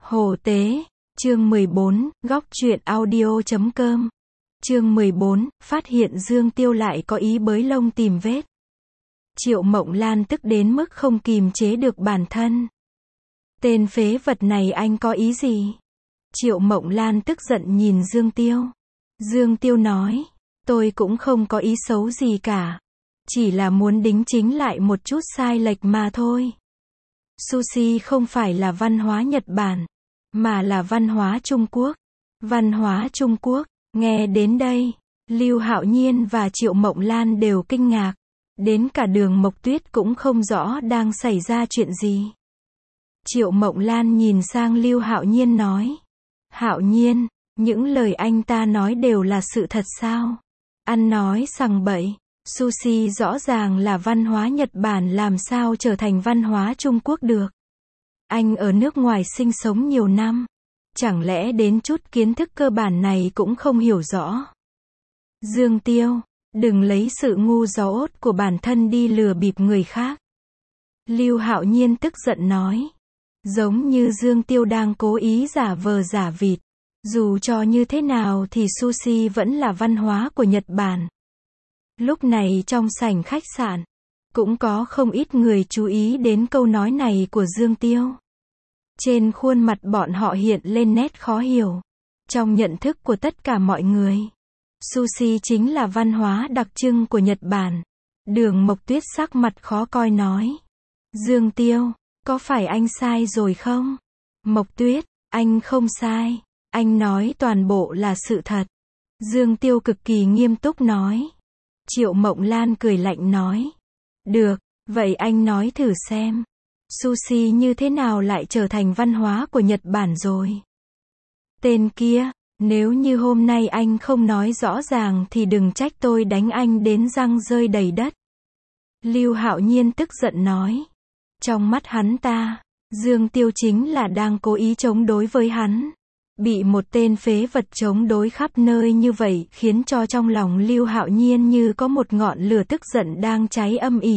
Hồ Tế, chương 14, góc truyện audio.com. Chương 14, phát hiện Dương Tiêu lại có ý bới lông tìm vết. Triệu Mộng Lan tức đến mức không kìm chế được bản thân. Tên phế vật này anh có ý gì? Triệu Mộng Lan tức giận nhìn Dương Tiêu. Dương Tiêu nói, tôi cũng không có ý xấu gì cả. Chỉ là muốn đính chính lại một chút sai lệch mà thôi. Sushi không phải là văn hóa Nhật Bản, mà là văn hóa Trung Quốc. Văn hóa Trung Quốc, nghe đến đây, Lưu Hạo Nhiên và Triệu Mộng Lan đều kinh ngạc. Đến cả Đường Mộc Tuyết cũng không rõ đang xảy ra chuyện gì. Triệu Mộng Lan nhìn sang Lưu Hạo Nhiên nói. Hạo Nhiên, những lời anh ta nói đều là sự thật sao? Ăn nói sằng bậy. Sushi rõ ràng là văn hóa Nhật Bản, làm sao trở thành văn hóa Trung Quốc được? Anh ở nước ngoài sinh sống nhiều năm. Chẳng lẽ đến chút kiến thức cơ bản này cũng không hiểu rõ? Dương Tiêu, đừng lấy sự ngu dốt của bản thân đi lừa bịp người khác. Lưu Hạo Nhiên tức giận nói. Giống như Dương Tiêu đang cố ý giả vờ giả vịt. Dù cho như thế nào thì sushi vẫn là văn hóa của Nhật Bản. Lúc này trong sảnh khách sạn, cũng có không ít người chú ý đến câu nói này của Dương Tiêu. Trên khuôn mặt bọn họ hiện lên nét khó hiểu. Trong nhận thức của tất cả mọi người, sushi chính là văn hóa đặc trưng của Nhật Bản. Đường Mộc Tuyết sắc mặt khó coi nói. Dương Tiêu, có phải anh sai rồi không? Mộc Tuyết, anh không sai. Anh nói toàn bộ là sự thật. Dương Tiêu cực kỳ nghiêm túc nói. Triệu Mộng Lan cười lạnh nói. Được, vậy anh nói thử xem. Sushi như thế nào lại trở thành văn hóa của Nhật Bản rồi? Tên kia, nếu như hôm nay anh không nói rõ ràng thì đừng trách tôi đánh anh đến răng rơi đầy đất. Lưu Hạo Nhiên tức giận nói. Trong mắt hắn ta, Dương Tiêu chính là đang cố ý chống đối với hắn. Bị một tên phế vật chống đối khắp nơi như vậy khiến cho trong lòng Lưu Hạo Nhiên như có một ngọn lửa tức giận đang cháy âm ỉ.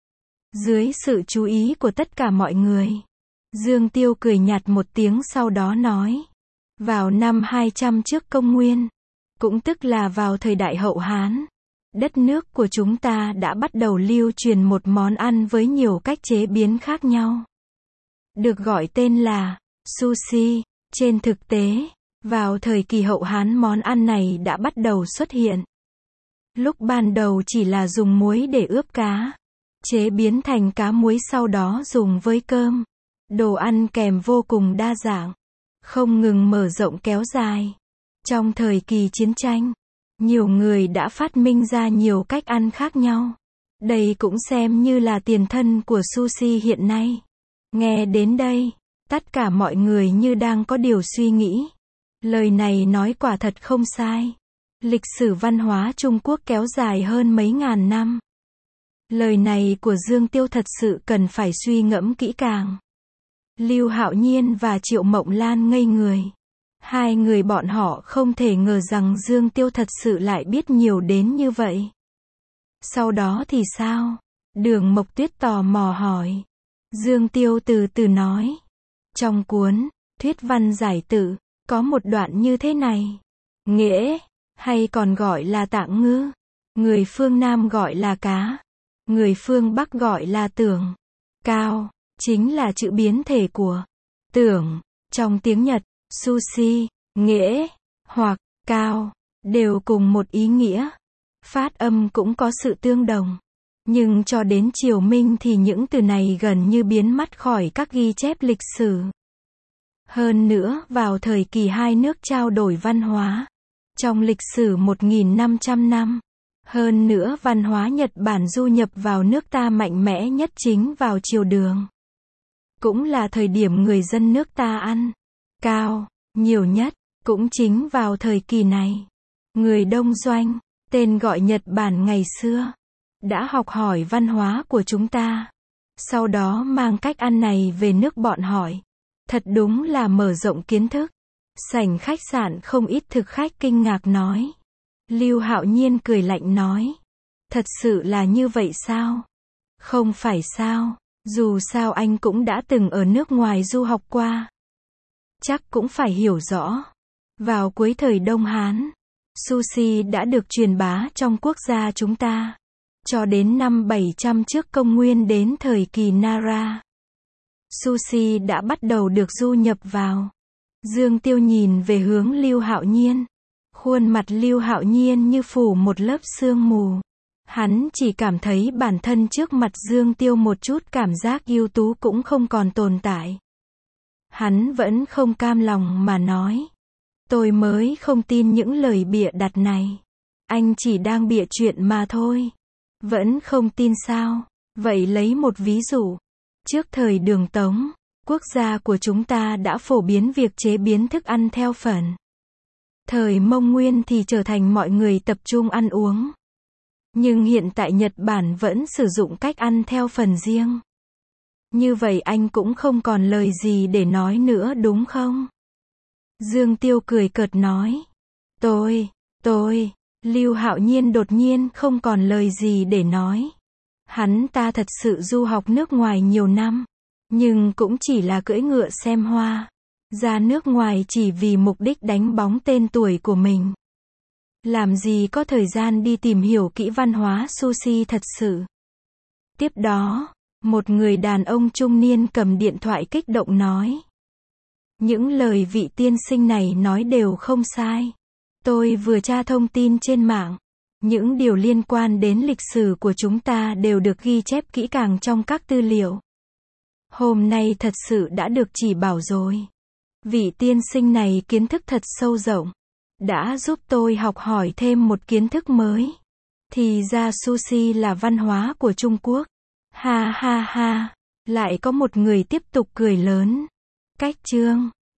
Dưới sự chú ý của tất cả mọi người, Dương Tiêu cười nhạt một tiếng sau đó nói. Vào năm 200 trước công nguyên, cũng tức là vào thời đại Hậu Hán, đất nước của chúng ta đã bắt đầu lưu truyền một món ăn với nhiều cách chế biến khác nhau. Được gọi tên là sushi. Trên thực tế, vào thời kỳ Hậu Hán món ăn này đã bắt đầu xuất hiện. Lúc ban đầu chỉ là dùng muối để ướp cá, chế biến thành cá muối sau đó dùng với cơm. Đồ ăn kèm vô cùng đa dạng, không ngừng mở rộng kéo dài. Trong thời kỳ chiến tranh, nhiều người đã phát minh ra nhiều cách ăn khác nhau. Đây cũng xem như là tiền thân của sushi hiện nay. Nghe đến đây, tất cả mọi người như đang có điều suy nghĩ. Lời này nói quả thật không sai. Lịch sử văn hóa Trung Quốc kéo dài hơn mấy ngàn năm. Lời này của Dương Tiêu thật sự cần phải suy ngẫm kỹ càng. Lưu Hạo Nhiên và Triệu Mộng Lan ngây người. Hai người bọn họ không thể ngờ rằng Dương Tiêu thật sự lại biết nhiều đến như vậy. Sau đó thì sao? Đường Mộc Tuyết tò mò hỏi. Dương Tiêu từ từ nói. Trong cuốn Thuyết văn giải tự, có một đoạn như thế này. Nghễ, hay còn gọi là tạng ngư, người phương Nam gọi là cá, người phương Bắc gọi là tưởng. Cao, chính là chữ biến thể của tưởng. Trong tiếng Nhật, sushi, nghễ, hoặc cao, đều cùng một ý nghĩa. Phát âm cũng có sự tương đồng. Nhưng cho đến triều Minh thì những từ này gần như biến mất khỏi các ghi chép lịch sử. Hơn nữa, vào thời kỳ hai nước trao đổi văn hóa, trong lịch sử 1.500 năm, hơn nữa văn hóa Nhật Bản du nhập vào nước ta mạnh mẽ nhất chính vào triều Đường. Cũng là thời điểm người dân nước ta ăn cao nhiều nhất, cũng chính vào thời kỳ này. Người Đông Doanh, tên gọi Nhật Bản ngày xưa, đã học hỏi văn hóa của chúng ta. Sau đó mang cách ăn này về nước bọn hỏi. Thật đúng là mở rộng kiến thức. Sảnh khách sạn không ít thực khách kinh ngạc nói. Lưu Hạo Nhiên cười lạnh nói. Thật sự là như vậy sao? Không phải sao, dù sao anh cũng đã từng ở nước ngoài du học qua. chắc cũng phải hiểu rõ. Vào cuối thời Đông Hán, sushi đã được truyền bá trong quốc gia chúng ta. Cho đến năm 700 trước công nguyên đến thời kỳ Nara, sushi đã bắt đầu được du nhập vào. Dương Tiêu nhìn về hướng Lưu Hạo Nhiên. Khuôn mặt Lưu Hạo Nhiên như phủ một lớp sương mù. Hắn chỉ cảm thấy bản thân trước mặt Dương Tiêu một chút cảm giác ưu tú cũng không còn tồn tại. Hắn vẫn không cam lòng mà nói. Tôi mới không tin những lời bịa đặt này. Anh chỉ đang bịa chuyện mà thôi. Vẫn không tin sao? Vậy lấy một ví dụ. Trước thời Đường Tống, quốc gia của chúng ta đã phổ biến việc chế biến thức ăn theo phần. Thời Mông Nguyên thì trở thành mọi người tập trung ăn uống. Nhưng hiện tại Nhật Bản vẫn sử dụng cách ăn theo phần riêng. Như vậy anh cũng không còn lời gì để nói nữa đúng không? Dương Tiêu cười cợt nói. Tôi, Lưu Hạo Nhiên đột nhiên không còn lời gì để nói. Hắn ta thật sự du học nước ngoài nhiều năm, nhưng cũng chỉ là cưỡi ngựa xem hoa. Ra nước ngoài chỉ vì mục đích đánh bóng tên tuổi của mình. Làm gì có thời gian đi tìm hiểu kỹ văn hóa sushi thật sự. Tiếp đó, một người đàn ông trung niên cầm điện thoại kích động nói. Những lời vị tiên sinh này nói đều không sai. Tôi vừa tra thông tin trên mạng. Những điều liên quan đến lịch sử của chúng ta đều được ghi chép kỹ càng trong các tư liệu. Hôm nay thật sự đã được chỉ bảo rồi. Vị tiên sinh này kiến thức thật sâu rộng. Đã giúp tôi học hỏi thêm một kiến thức mới. Thì ra sushi là văn hóa của Trung Quốc. Ha ha ha. Lại có một người tiếp tục cười lớn. Cách chương